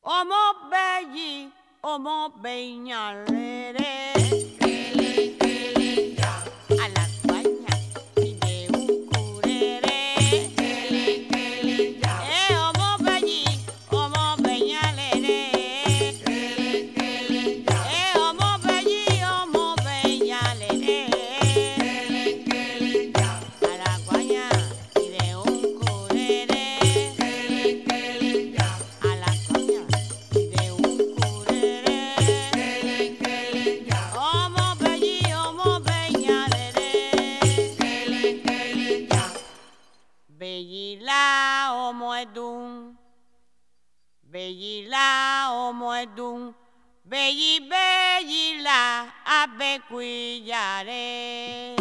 Omo beyi, omo beñalere. A la guaña y de un curere. Omo beyi, omo beñalere. Omo beyi, omo beñalere. A la guaña y de un curere. A la guaña y de un curere. Omo beyi, omo beñalere. Beyila omo edun. Beyila omo edun. Beyila abe cuillare.